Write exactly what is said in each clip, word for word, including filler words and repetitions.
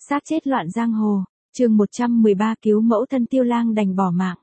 Xác chết loạn giang hồ, chương một trăm mười ba cứu mẫu thân Tiêu Lang đành bỏ mạng.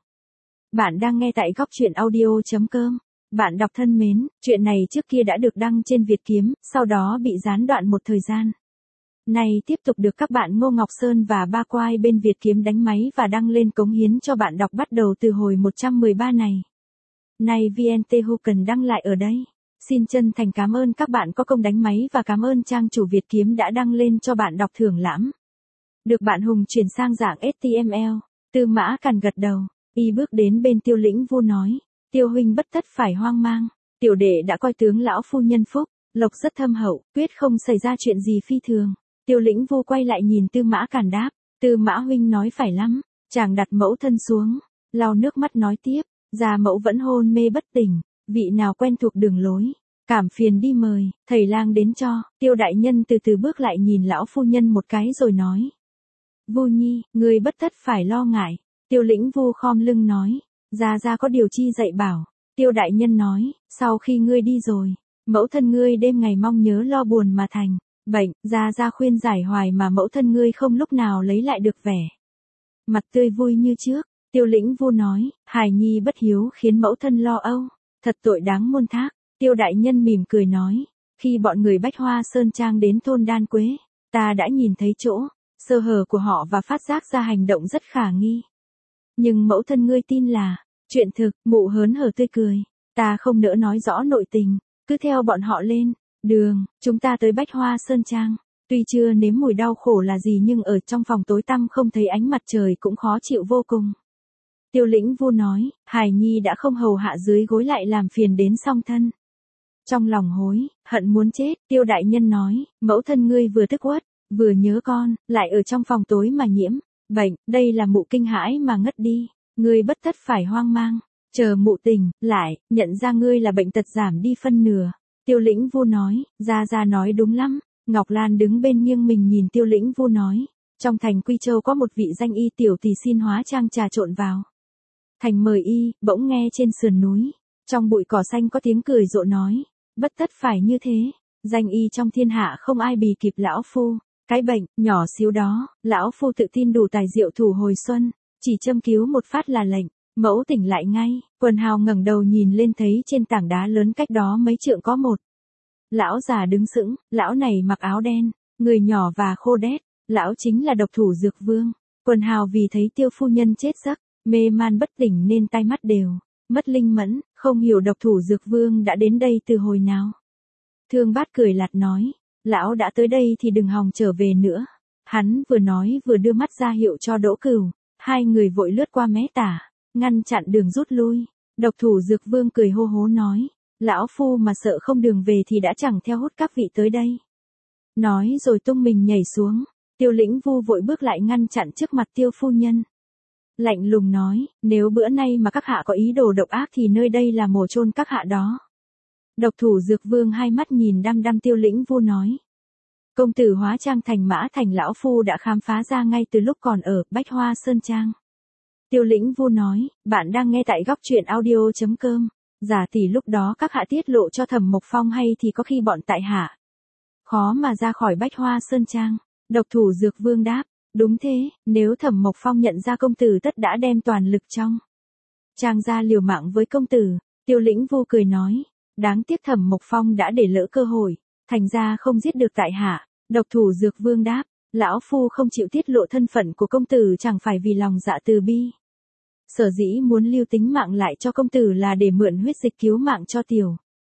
Bạn đang nghe tại góc truyện audio chấm com. Bạn đọc thân mến, chuyện này trước kia đã được đăng trên Việt Kiếm, sau đó bị gián đoạn một thời gian. Nay tiếp tục được các bạn Ngô Ngọc Sơn và Ba Quai bên Việt Kiếm đánh máy và đăng lên cống hiến cho bạn đọc bắt đầu từ hồi một trăm mười ba này. Nay vê en tê Hu cần đăng lại ở đây. Xin chân thành cảm ơn các bạn có công đánh máy và cảm ơn trang chủ Việt Kiếm đã đăng lên cho bạn đọc thưởng lãm. Được bạn Hùng chuyển sang dạng ếch ti em eo, Tư Mã Càn gật đầu, y bước đến bên Tiêu Lĩnh Vu nói, Tiêu huynh bất tất phải hoang mang, tiểu đệ đã coi tướng lão phu nhân phúc, lộc rất thâm hậu, quyết không xảy ra chuyện gì phi thường. Tiêu Lĩnh Vu quay lại nhìn Tư Mã Càn đáp, Tư Mã huynh nói phải lắm, chàng đặt mẫu thân xuống, lau nước mắt nói tiếp, già mẫu vẫn hôn mê bất tỉnh, vị nào quen thuộc đường lối, cảm phiền đi mời, thầy lang đến cho. Tiêu đại nhân từ từ bước lại nhìn lão phu nhân một cái rồi nói, Vu nhi, ngươi bất tất phải lo ngại. Tiêu Lĩnh Vu khom lưng nói, gia gia có điều chi dạy bảo. Tiêu đại nhân nói, sau khi ngươi đi rồi, mẫu thân ngươi đêm ngày mong nhớ lo buồn mà thành bệnh, gia gia khuyên giải hoài mà mẫu thân ngươi không lúc nào lấy lại được vẻ mặt tươi vui như trước. Tiêu Lĩnh Vu nói, hài nhi bất hiếu khiến mẫu thân lo âu, thật tội đáng muôn thác. Tiêu đại nhân mỉm cười nói, khi bọn người Bách Hoa Sơn Trang đến thôn Đan Quế, ta đã nhìn thấy chỗ sơ hở của họ và phát giác ra hành động rất khả nghi. Nhưng mẫu thân ngươi tin là chuyện thực. Mụ hớn hở tươi cười, ta không nỡ nói rõ nội tình, cứ theo bọn họ lên đường. Chúng ta tới Bách Hoa Sơn Trang, tuy chưa nếm mùi đau khổ là gì nhưng ở trong phòng tối tăm không thấy ánh mặt trời cũng khó chịu vô cùng. Tiêu Lĩnh Vu nói, hài nhi đã không hầu hạ dưới gối lại làm phiền đến song thân. Trong lòng hối hận muốn chết. Tiêu đại nhân nói, mẫu thân ngươi vừa tức uất, vừa nhớ con, lại ở trong phòng tối mà nhiễm bệnh, đây là mụ kinh hãi mà ngất đi. Ngươi bất tất phải hoang mang, chờ mụ tỉnh lại, nhận ra ngươi là bệnh tật giảm đi phân nửa. Tiêu Lĩnh Vu nói, gia gia nói đúng lắm. Ngọc Lan đứng bên nghiêng mình nhìn Tiêu Lĩnh Vu nói, trong thành Quy Châu có một vị danh y tiểu tỷ xin hóa trang trà trộn vào thành mời y. Bỗng nghe trên sườn núi, trong bụi cỏ xanh có tiếng cười rộ nói, bất tất phải như thế, danh y trong thiên hạ không ai bì kịp lão phu. Cái bệnh nhỏ xíu đó, lão phu tự tin đủ tài diệu thủ hồi xuân, chỉ châm cứu một phát là lệnh mẫu tỉnh lại ngay. Quần hào ngẩng đầu nhìn lên thấy trên tảng đá lớn cách đó mấy trượng có một lão già đứng sững. Lão này mặc áo đen, người nhỏ và khô đét, lão chính là độc thủ Dược Vương. Quần hào vì thấy Tiêu phu nhân chết giấc mê man bất tỉnh nên tai mắt đều mất linh mẫn, không hiểu độc thủ Dược Vương đã đến đây từ hồi nào. Thương Bát cười lạt nói, lão đã tới đây thì đừng hòng trở về nữa. Hắn vừa nói vừa đưa mắt ra hiệu cho Đỗ Cửu, hai người vội lướt qua mé tả, ngăn chặn đường rút lui. Độc thủ Dược Vương cười hô hố nói, lão phu mà sợ không đường về thì đã chẳng theo hút các vị tới đây. Nói rồi tung mình nhảy xuống. Tiêu Lĩnh Vu vội bước lại ngăn chặn trước mặt Tiêu phu nhân, lạnh lùng nói, nếu bữa nay mà các hạ có ý đồ độc ác thì nơi đây là mồ chôn các hạ đó. Độc thủ Dược Vương hai mắt nhìn đăm đăm Tiêu Lĩnh Vu nói, công tử hóa trang thành Mã Thành lão phu đã khám phá ra ngay từ lúc còn ở Bách Hoa Sơn Trang. Tiêu Lĩnh Vu nói, bạn đang nghe tại góc truyện audio chấm com. Giả tỷ lúc đó các hạ tiết lộ cho Thẩm Mộc Phong hay thì có khi bọn tại hạ khó mà ra khỏi Bách Hoa Sơn Trang. Độc thủ Dược Vương đáp, đúng thế, nếu Thẩm Mộc Phong nhận ra công tử tất đã đem toàn lực trong trang ra liều mạng với công tử. Tiêu Lĩnh Vu cười nói, đáng tiếc Thẩm Mộc Phong đã để lỡ cơ hội, thành ra không giết được tại hạ. Độc thủ Dược Vương đáp, lão phu không chịu tiết lộ thân phận của công tử chẳng phải vì lòng dạ từ bi. Sở dĩ muốn lưu tính mạng lại cho công tử là để mượn huyết dịch cứu mạng cho tiểu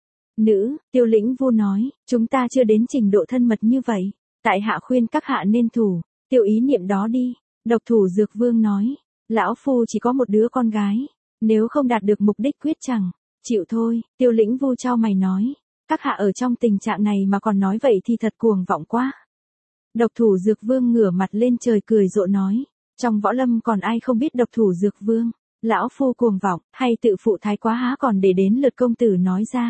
nữ. Tiêu Lĩnh Vu nói, chúng ta chưa đến trình độ thân mật như vậy, tại hạ khuyên các hạ nên thủ tiêu ý niệm đó đi. Độc thủ Dược Vương nói, lão phu chỉ có một đứa con gái, nếu không đạt được mục đích quyết chẳng chịu thôi. Tiêu Lĩnh Vu chau mày nói, các hạ ở trong tình trạng này mà còn nói vậy thì thật cuồng vọng quá. Độc thủ Dược Vương ngửa mặt lên trời cười rộ nói, trong võ lâm còn ai không biết độc thủ Dược Vương. Lão phu cuồng vọng, hay tự phụ thái quá há còn để đến lượt công tử nói ra.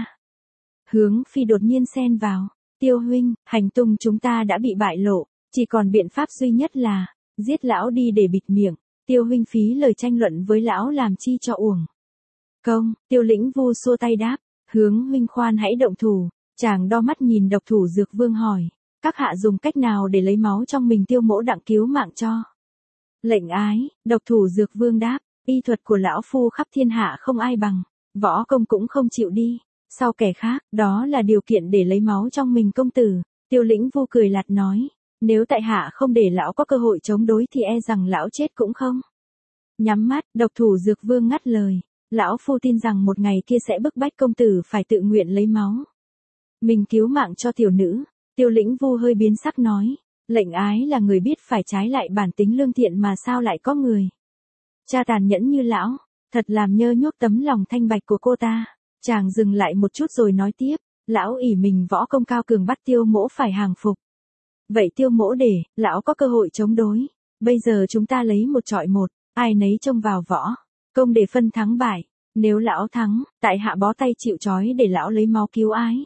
Hướng Phi đột nhiên xen vào, Tiêu huynh, hành tung chúng ta đã bị bại lộ, chỉ còn biện pháp duy nhất là giết lão đi để bịt miệng. Tiêu huynh phí lời tranh luận với lão làm chi cho uổng công. Tiêu Lĩnh Vu xua tay đáp, Hướng huynh khoan hãy động thủ. Chàng đo mắt nhìn độc thủ Dược Vương hỏi, Các hạ dùng cách nào để lấy máu trong mình Tiêu Mỗ đặng cứu mạng cho? Lệnh ái, độc thủ Dược Vương đáp, y thuật của lão phu khắp thiên hạ không ai bằng, võ công cũng không chịu đi. Sau kẻ khác, đó là điều kiện để lấy máu trong mình công tử. Tiêu Lĩnh Vu cười lạt nói, nếu tại hạ không để lão có cơ hội chống đối thì e rằng lão chết cũng không. Nhắm mắt, độc thủ Dược Vương ngắt lời, lão phu tin rằng một ngày kia sẽ bức bách công tử phải tự nguyện lấy máu mình cứu mạng cho tiểu nữ. Tiêu Lĩnh Vu hơi biến sắc nói, lệnh ái là người biết phải trái lại bản tính lương thiện mà sao lại có người cha tàn nhẫn như lão, thật làm nhơ nhuốc tấm lòng thanh bạch của cô ta. Chàng dừng lại một chút rồi nói tiếp, lão ỷ mình võ công cao cường bắt Tiêu Mỗ phải hàng phục. Vậy Tiêu Mỗ để, lão có cơ hội chống đối. Bây giờ chúng ta lấy một trọi một, ai nấy trông vào võ công để phân thắng bại. Nếu lão thắng, tại hạ bó tay chịu trói để lão lấy máu cứu ái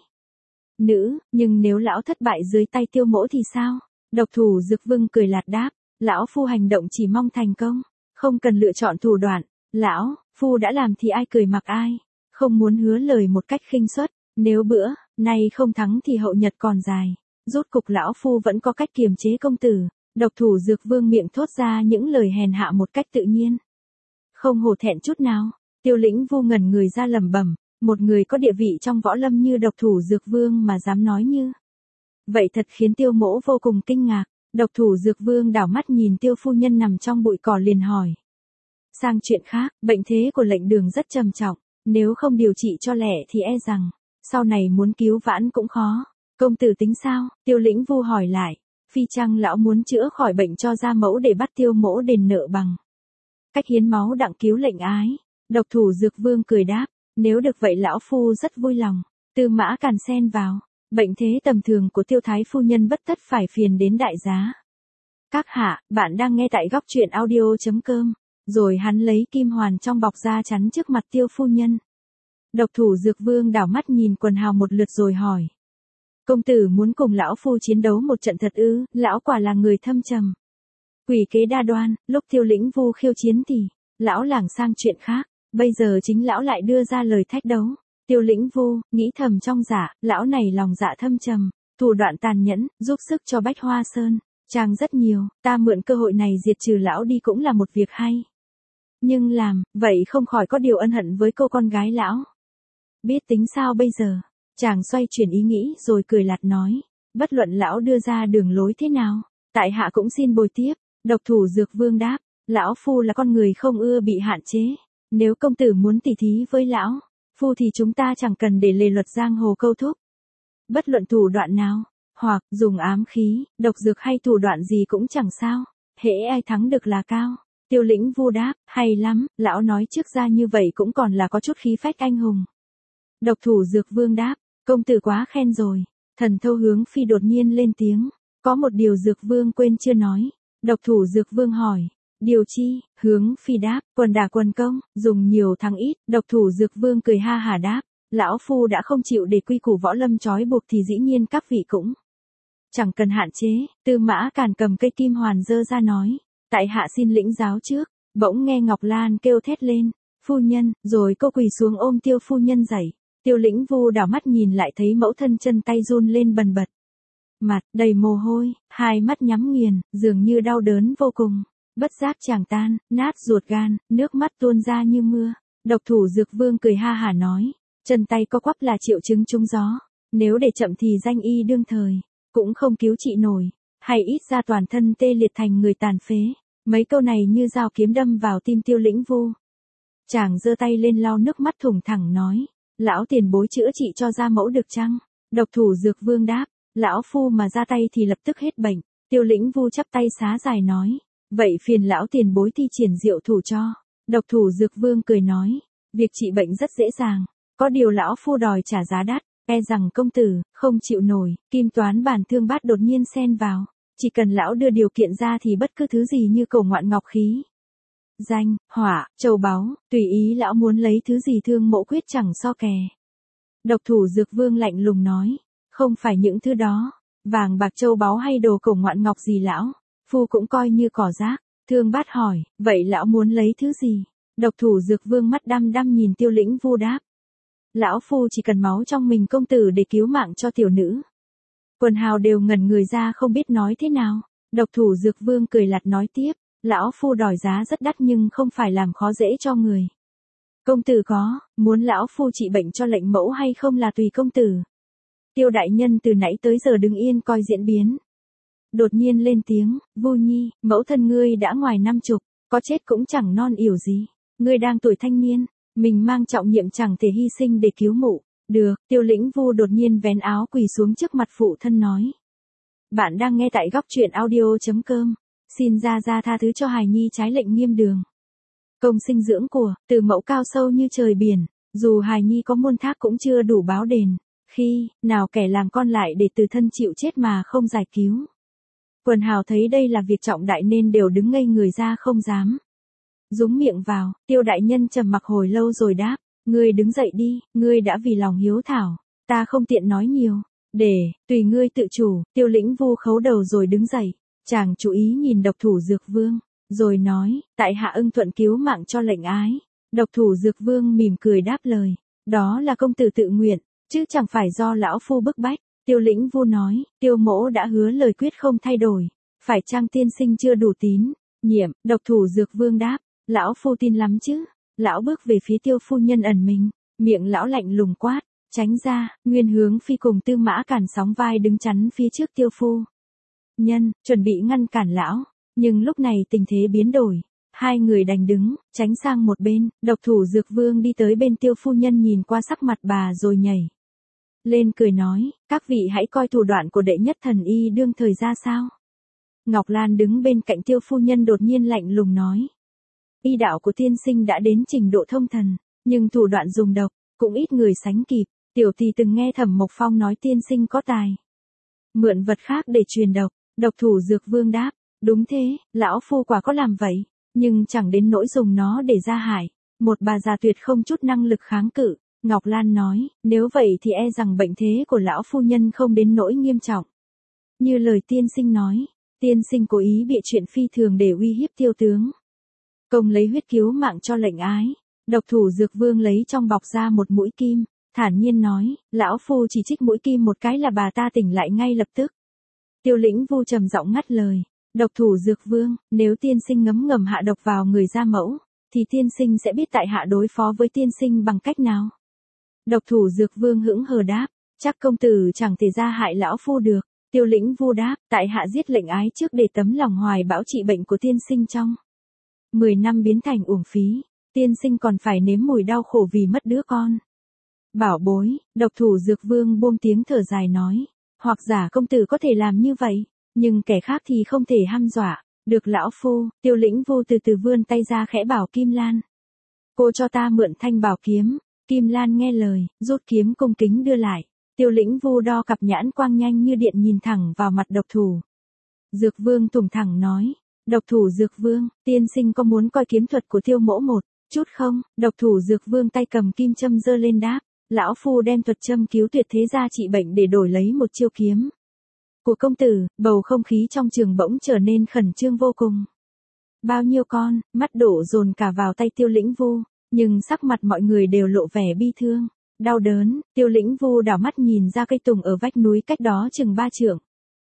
nữ, nhưng nếu lão thất bại dưới tay Tiêu Mỗ thì sao? Độc thủ Dược Vương cười lạt đáp, lão phu hành động chỉ mong thành công, không cần lựa chọn thủ đoạn. Lão phu đã làm thì ai cười mặc ai, không muốn hứa lời một cách khinh suất. Nếu bữa nay không thắng thì hậu nhật còn dài. Rốt cục lão phu vẫn có cách kiềm chế công tử. Độc thủ Dược Vương miệng thốt ra những lời hèn hạ một cách tự nhiên, không hổ thẹn chút nào. Tiêu Lĩnh Vu ngẩn người ra lẩm bẩm, một người có địa vị trong võ lâm như độc thủ Dược Vương mà dám nói như vậy thật khiến Tiêu Mỗ vô cùng kinh ngạc. Độc thủ Dược Vương đảo mắt nhìn Tiêu phu nhân nằm trong bụi cỏ liền hỏi. Sang chuyện khác, bệnh thế của lệnh Đường rất trầm trọng, nếu không điều trị cho lẹ thì e rằng sau này muốn cứu vãn cũng khó. Công tử tính sao? Tiêu Lĩnh Vu hỏi lại. Phi chăng lão muốn chữa khỏi bệnh cho gia mẫu để bắt Tiêu Mỗ đền nợ bằng cách hiến máu đặng cứu lệnh ái? Độc thủ Dược Vương cười đáp, nếu được vậy lão phu rất vui lòng. Tư Mã Càn xen vào, bệnh thế tầm thường của Tiêu thái phu nhân bất tất phải phiền đến đại giá. Các hạ, bạn đang nghe tại góc truyện audio chấm com. Rồi hắn lấy kim hoàn trong bọc ra chắn trước mặt Tiêu phu nhân. Độc thủ Dược Vương đảo mắt nhìn quần hào một lượt rồi hỏi. Công tử muốn cùng lão phu chiến đấu một trận thật ư? Lão quả là người thâm trầm, quỷ kế đa đoan. Lúc Tiêu Lĩnh Vu khiêu chiến thì lão lảng sang chuyện khác, bây giờ chính lão lại đưa ra lời thách đấu. Tiêu Lĩnh Vu nghĩ thầm trong dạ, lão này lòng dạ thâm trầm, thủ đoạn tàn nhẫn, giúp sức cho Bách Hoa Sơn chàng rất nhiều, ta mượn cơ hội này diệt trừ lão đi cũng là một việc hay. Nhưng làm vậy không khỏi có điều ân hận với cô con gái lão. Biết tính sao bây giờ? Chàng xoay chuyển ý nghĩ rồi cười lạt nói, bất luận lão đưa ra đường lối thế nào, tại hạ cũng xin bồi tiếp. Độc thủ Dược Vương đáp, lão phu là con người không ưa bị hạn chế. Nếu công tử muốn tỉ thí với lão phu thì chúng ta chẳng cần để lề luật giang hồ câu thúc. Bất luận thủ đoạn nào, hoặc dùng ám khí, độc dược hay thủ đoạn gì cũng chẳng sao, hễ ai thắng được là cao. Tiêu Lĩnh Vu đáp, hay lắm, lão nói trước ra như vậy cũng còn là có chút khí phách anh hùng. Độc thủ Dược Vương đáp, công tử quá khen rồi. Thần Thâu Hướng Phi đột nhiên lên tiếng, có một điều Dược Vương quên chưa nói. Độc thủ Dược Vương hỏi, điều chi? Hướng Phi đáp, quần đả quần công, dùng nhiều thắng ít. Độc thủ Dược Vương cười ha hả đáp, lão phu đã không chịu để quy củ võ lâm trói buộc thì dĩ nhiên các vị cũng chẳng cần hạn chế. Tư Mã Càn cầm cây kim hoàn giơ ra nói, tại hạ xin lĩnh giáo trước. Bỗng nghe Ngọc Lan kêu thét lên, phu nhân, rồi cô quỳ xuống ôm Tiêu phu nhân dậy. Tiêu Lĩnh Vu đảo mắt nhìn lại thấy mẫu thân chân tay run lên bần bật, mặt đầy mồ hôi, hai mắt nhắm nghiền, dường như đau đớn vô cùng. Bất giác chàng tan nát ruột gan, nước mắt tuôn ra như mưa. Độc thủ Dược Vương cười ha hả nói, chân tay co quắp là triệu chứng trúng gió, nếu để chậm thì danh y đương thời cũng không cứu trị nổi, hay ít ra toàn thân tê liệt thành người tàn phế. Mấy câu này như dao kiếm đâm vào tim Tiêu Lĩnh Vu. Chàng giơ tay lên lau nước mắt thủng thẳng nói, lão tiền bối chữa trị cho gia mẫu được chăng? Độc thủ Dược Vương đáp, lão phu mà ra tay thì lập tức hết bệnh. Tiêu Lĩnh Vu chắp tay xá dài nói, vậy phiền lão tiền bối thi triển diệu thủ cho. Độc thủ Dược Vương cười nói, việc trị bệnh rất dễ dàng, có điều lão phu đòi trả giá đắt, e rằng công tử không chịu nổi. Kim Toán Bản Thương Bát đột nhiên xen vào, chỉ cần lão đưa điều kiện ra thì bất cứ thứ gì như cổ ngoạn ngọc khí, danh, hỏa, châu báu, tùy ý lão muốn lấy thứ gì Thương Mỗ quyết chẳng so kè. Độc thủ Dược Vương lạnh lùng nói, không phải những thứ đó, vàng bạc châu báu hay đồ cổ ngoạn ngọc gì lão phu cũng coi như cỏ rác. Thương Bát hỏi, vậy lão muốn lấy thứ gì? Độc thủ Dược Vương mắt đăm đăm nhìn Tiêu Lĩnh Vu đáp, lão phu chỉ cần máu trong mình công tử để cứu mạng cho tiểu nữ. Quần hào đều ngẩn người ra không biết nói thế nào. Độc thủ Dược Vương cười lạt nói tiếp, lão phu đòi giá rất đắt nhưng không phải làm khó dễ cho người. Công tử có, muốn lão phu trị bệnh cho lệnh mẫu hay không là tùy công tử. Tiêu đại nhân từ nãy tới giờ đứng yên coi diễn biến. Đột nhiên lên tiếng, Vu Nhi, mẫu thân ngươi đã ngoài năm chục, có chết cũng chẳng non yểu gì. Ngươi đang tuổi thanh niên, mình mang trọng nhiệm chẳng thể hy sinh để cứu mụ. Được, Tiêu Lĩnh Vu đột nhiên vén áo quỳ xuống trước mặt phụ thân nói. Bạn đang nghe tại góc truyện audio.com. Xin ra ra tha thứ cho hài nhi trái lệnh nghiêm đường. Công sinh dưỡng của, từ mẫu cao sâu như trời biển, dù hài nhi có muôn thác cũng chưa đủ báo đền. Khi, nào kẻ làm con lại để từ thân chịu chết mà không giải cứu. Quần hào thấy đây là việc trọng đại nên đều đứng ngây người ra không dám. Dúng miệng vào, Tiêu đại nhân trầm mặc hồi lâu rồi đáp, ngươi đứng dậy đi, ngươi đã vì lòng hiếu thảo, ta không tiện nói nhiều, để, tùy ngươi tự chủ. Tiêu Lĩnh Vu khấu đầu rồi đứng dậy, chàng chú ý nhìn độc thủ Dược Vương, rồi nói, tại hạ ưng thuận cứu mạng cho lệnh ái. Độc thủ Dược Vương mỉm cười đáp lời, đó là công tử tự nguyện, chứ chẳng phải do lão phu bức bách. Tiêu Lĩnh Vu nói, Tiêu mỗ đã hứa lời quyết không thay đổi, phải chăng tiên sinh chưa đủ tín nhiệm? Độc thủ Dược Vương đáp, lão phu tin lắm chứ. Lão bước về phía Tiêu phu nhân ẩn mình, miệng lão lạnh lùng quát, tránh ra. Nguyên Hướng Phi cùng Tư Mã Cản sóng vai đứng chắn phía trước Tiêu phu nhân, chuẩn bị ngăn cản lão, nhưng lúc này tình thế biến đổi, hai người đành đứng, tránh sang một bên. Độc thủ Dược Vương đi tới bên Tiêu phu nhân nhìn qua sắc mặt bà rồi nhảy lên cười nói, các vị hãy coi thủ đoạn của đệ nhất thần y đương thời ra sao. Ngọc Lan đứng bên cạnh Tiêu phu nhân đột nhiên lạnh lùng nói, y đạo của tiên sinh đã đến trình độ thông thần, nhưng thủ đoạn dùng độc, cũng ít người sánh kịp. Tiểu tỷ từng nghe Thẩm Mộc Phong nói tiên sinh có tài mượn vật khác để truyền độc. Độc thủ Dược Vương đáp, đúng thế, lão phu quả có làm vậy, nhưng chẳng đến nỗi dùng nó để ra hại một bà già tuyệt không chút năng lực kháng cự. Ngọc Lan nói, nếu vậy thì e rằng bệnh thế của lão phu nhân không đến nỗi nghiêm trọng. Như lời tiên sinh nói, tiên sinh cố ý bịa chuyện phi thường để uy hiếp Tiêu tướng công lấy huyết cứu mạng cho lệnh ái. Độc thủ Dược Vương lấy trong bọc ra một mũi kim, thản nhiên nói, lão phu chỉ trích mũi kim một cái là bà ta tỉnh lại ngay lập tức. Tiêu Lĩnh Vu trầm giọng ngắt lời, độc thủ Dược Vương, nếu tiên sinh ngấm ngầm hạ độc vào người gia mẫu, thì tiên sinh sẽ biết tại hạ đối phó với tiên sinh bằng cách nào. Độc thủ Dược Vương hững hờ đáp, chắc công tử chẳng thể ra hại lão phu được. Tiêu Lĩnh Vu đáp, tại hạ giết lệnh ái trước để tấm lòng hoài bão trị bệnh của tiên sinh trong mười năm biến thành uổng phí, tiên sinh còn phải nếm mùi đau khổ vì mất đứa con bảo bối. Độc thủ Dược Vương buông tiếng thở dài nói, hoặc giả công tử có thể làm như vậy, nhưng kẻ khác thì không thể hăm dọa được lão phu. Tiêu Lĩnh Vu từ từ vươn tay ra khẽ bảo Kim Lan, cô cho ta mượn thanh bảo kiếm. Kim Lan nghe lời, rút kiếm cung kính đưa lại. Tiêu Lĩnh Vu đo cặp nhãn quang nhanh như điện nhìn thẳng vào mặt độc thủ Dược Vương, thủng thẳng nói, độc thủ Dược Vương, tiên sinh có muốn coi kiếm thuật của Tiêu mỗ một chút không? Độc thủ Dược Vương tay cầm kim châm giơ lên đáp, lão phu đem thuật châm cứu tuyệt thế gia trị bệnh để đổi lấy một chiêu kiếm của công tử. Bầu không khí trong trường bỗng trở nên khẩn trương vô cùng. Bao nhiêu con mắt đổ dồn cả vào tay Tiêu Lĩnh Vu, nhưng sắc mặt mọi người đều lộ vẻ bi thương, đau đớn. Tiêu Lĩnh Vu đảo mắt nhìn ra cây tùng ở vách núi cách đó chừng ba trượng,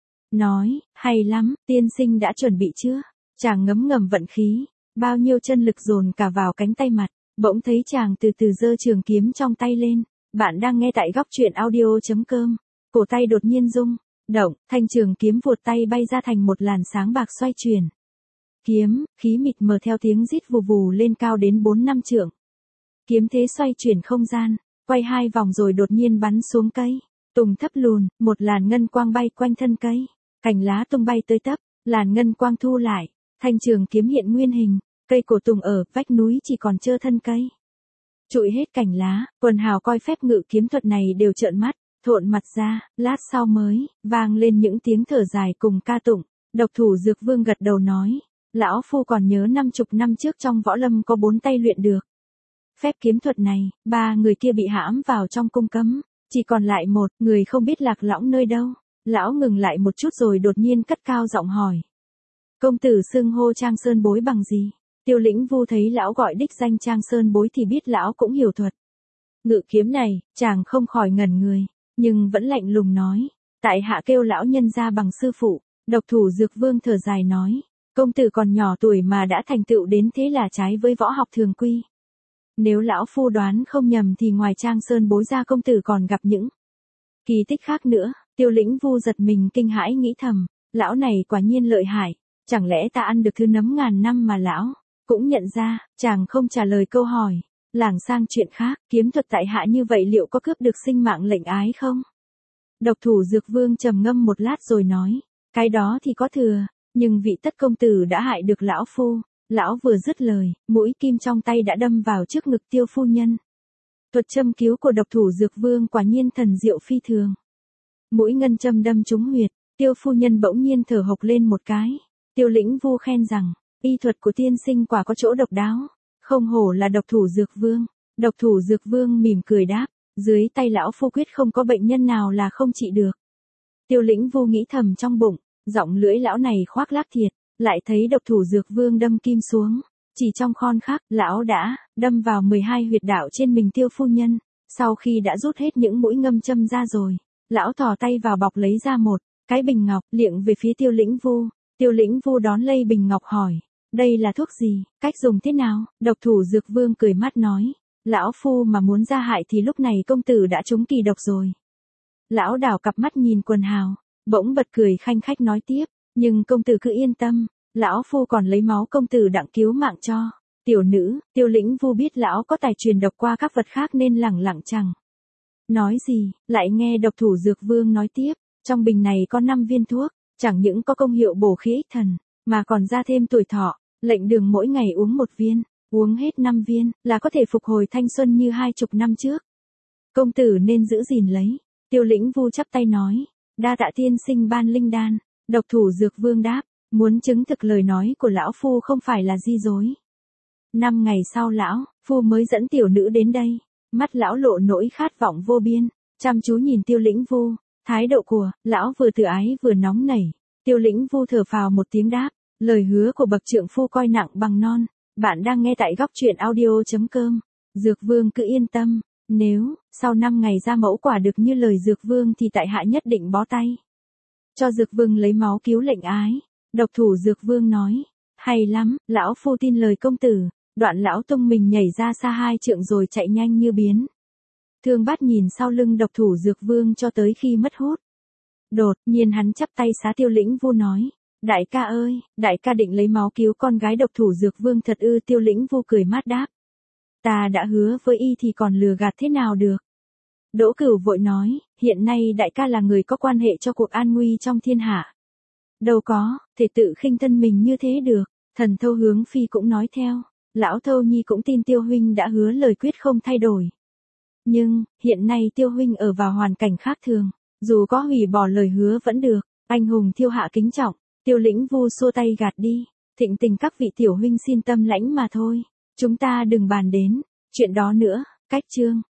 nói, hay lắm, tiên sinh đã chuẩn bị chưa? Chàng ngấm ngầm vận khí, bao nhiêu chân lực dồn cả vào cánh tay mặt, bỗng thấy chàng từ từ giơ trường kiếm trong tay lên. Bạn đang nghe tại góc truyện audio.com. Cổ tay đột nhiên rung động, thanh trường kiếm vuột tay bay ra thành một làn sáng bạc xoay chuyển. Kiếm, khí mịt mờ theo tiếng rít vù vù lên cao đến bốn năm trượng. Kiếm thế xoay chuyển không gian, quay hai vòng rồi đột nhiên bắn xuống cây. Tùng thấp lùn, một làn ngân quang bay quanh thân cây. Cành lá tung bay tới tấp, làn ngân quang thu lại. Thanh trường kiếm hiện nguyên hình, cây cổ tùng ở vách núi chỉ còn trơ thân cây. Trụi hết cành lá, quần hào coi phép ngự kiếm thuật này đều trợn mắt, thộn mặt ra. Lát sau mới vang lên những tiếng thở dài cùng ca tụng. Độc thủ Dược Vương gật đầu nói, lão phu còn nhớ năm chục năm trước trong võ lâm có bốn tay luyện được phép kiếm thuật này, ba người kia bị hãm vào trong cung cấm, chỉ còn lại một người không biết lạc lõng nơi đâu. Lão ngừng lại một chút rồi đột nhiên cất cao giọng hỏi, công tử xưng hô Trang Sơn Bối bằng gì? Tiêu Lĩnh Vu thấy lão gọi đích danh Trang Sơn Bối thì biết lão cũng hiểu thuật ngự kiếm này, chàng không khỏi ngẩn người, nhưng vẫn lạnh lùng nói, Tại hạ kêu lão nhân ra bằng sư phụ. Độc thủ Dược Vương thở dài nói. Công tử còn nhỏ tuổi mà đã thành tựu đến thế là trái với võ học thường quy. Nếu lão phu đoán không nhầm thì ngoài Trang Sơn bối ra công tử còn gặp những kỳ tích khác nữa. Tiêu Lĩnh Vu giật mình kinh hãi nghĩ thầm. Lão này quả nhiên lợi hại. Chẳng lẽ ta ăn được thứ nấm ngàn năm mà lão cũng nhận ra. Chàng không trả lời câu hỏi. Lảng sang chuyện khác. Kiếm thuật tại hạ như vậy liệu có cướp được sinh mạng lệnh ái không? Độc thủ Dược Vương trầm ngâm một lát rồi nói. Cái đó thì có thừa. Nhưng vị tất công tử đã hại được lão phu. Lão vừa dứt lời, mũi kim trong tay đã đâm vào trước ngực Tiêu phu nhân. Thuật châm cứu của độc thủ Dược Vương quả nhiên thần diệu phi thường. Mũi ngân châm đâm trúng huyệt, Tiêu phu nhân bỗng nhiên thở hộc lên một cái. Tiêu Lĩnh Vu khen rằng, y thuật của tiên sinh quả có chỗ độc đáo, không hổ là độc thủ Dược Vương. Độc thủ Dược Vương mỉm cười đáp, dưới tay lão phu quyết không có bệnh nhân nào là không trị được. Tiêu Lĩnh Vu nghĩ thầm trong bụng, giọng lưỡi lão này khoác lác thiệt. Lại thấy độc thủ Dược Vương đâm kim xuống. Chỉ trong khon khắc, lão đã đâm vào mười hai huyệt đạo trên mình Tiêu phu nhân. Sau khi đã rút hết những mũi ngâm châm ra rồi, lão thò tay vào bọc lấy ra một cái bình ngọc, liệng về phía Tiêu Lĩnh Vu. Tiêu Lĩnh Vu đón lấy bình ngọc hỏi, đây là thuốc gì, cách dùng thế nào? Độc thủ Dược Vương cười mắt nói, lão phu mà muốn ra hại thì lúc này công tử đã trúng kỳ độc rồi. Lão đảo cặp mắt nhìn quần hào, bỗng bật cười khanh khách nói tiếp, nhưng công tử cứ yên tâm. Lão phu còn lấy máu công tử đặng cứu mạng cho. Tiểu nữ, Tiêu Lĩnh Vu biết lão có tài truyền độc qua các vật khác nên lẳng lặng chẳng nói gì, lại nghe độc thủ Dược Vương nói tiếp, trong bình này có năm viên thuốc, chẳng những có công hiệu bổ khí ích thần, mà còn ra thêm tuổi thọ, lệnh đường mỗi ngày uống một viên, uống hết năm viên, là có thể phục hồi thanh xuân như hai chục năm trước. Công tử nên giữ gìn lấy. Tiêu Lĩnh Vu chắp tay nói, đa tạ tiên sinh ban linh đan. Độc thủ Dược Vương đáp, muốn chứng thực lời nói của lão phu không phải là di dối. Năm ngày sau lão phu mới dẫn tiểu nữ đến đây, mắt lão lộ nỗi khát vọng vô biên, chăm chú nhìn Tiêu Lĩnh Vu, thái độ của lão vừa tự ái vừa nóng nảy. Tiêu Lĩnh Vu thở phào một tiếng đáp, lời hứa của bậc trượng phu coi nặng bằng non. Bạn đang nghe tại góc truyện audio chấm com. Dược Vương cứ yên tâm, nếu sau năm ngày ra mẫu quả được như lời Dược Vương thì tại hạ nhất định bó tay cho Dược Vương lấy máu cứu lệnh ái. Độc thủ Dược Vương nói, hay lắm, lão phu tin lời công tử. Đoạn lão tung mình nhảy ra xa hai trượng rồi chạy nhanh như biến. Thương Bát nhìn sau lưng độc thủ Dược Vương cho tới khi mất hút. Đột nhiên hắn chắp tay xá Tiêu Lĩnh Vu nói, đại ca ơi, đại ca định lấy máu cứu con gái độc thủ Dược Vương thật ư? Tiêu Lĩnh Vu cười mát đáp, ta đã hứa với y thì còn lừa gạt thế nào được. Đỗ Cửu vội nói, hiện nay đại ca là người có quan hệ cho cuộc an nguy trong thiên hạ. Đâu có, thể tự khinh thân mình như thế được. Thần Thâu Hướng Phi cũng nói theo, lão Thâu Nhi cũng tin Tiêu huynh đã hứa lời quyết không thay đổi. Nhưng, hiện nay Tiêu huynh ở vào hoàn cảnh khác thường, dù có hủy bỏ lời hứa vẫn được. Anh hùng Tiêu hạ kính trọng. Tiêu Lĩnh Vu xua tay gạt đi, thịnh tình các vị tiểu huynh xin tâm lãnh mà thôi, chúng ta đừng bàn đến chuyện đó nữa. Cách chương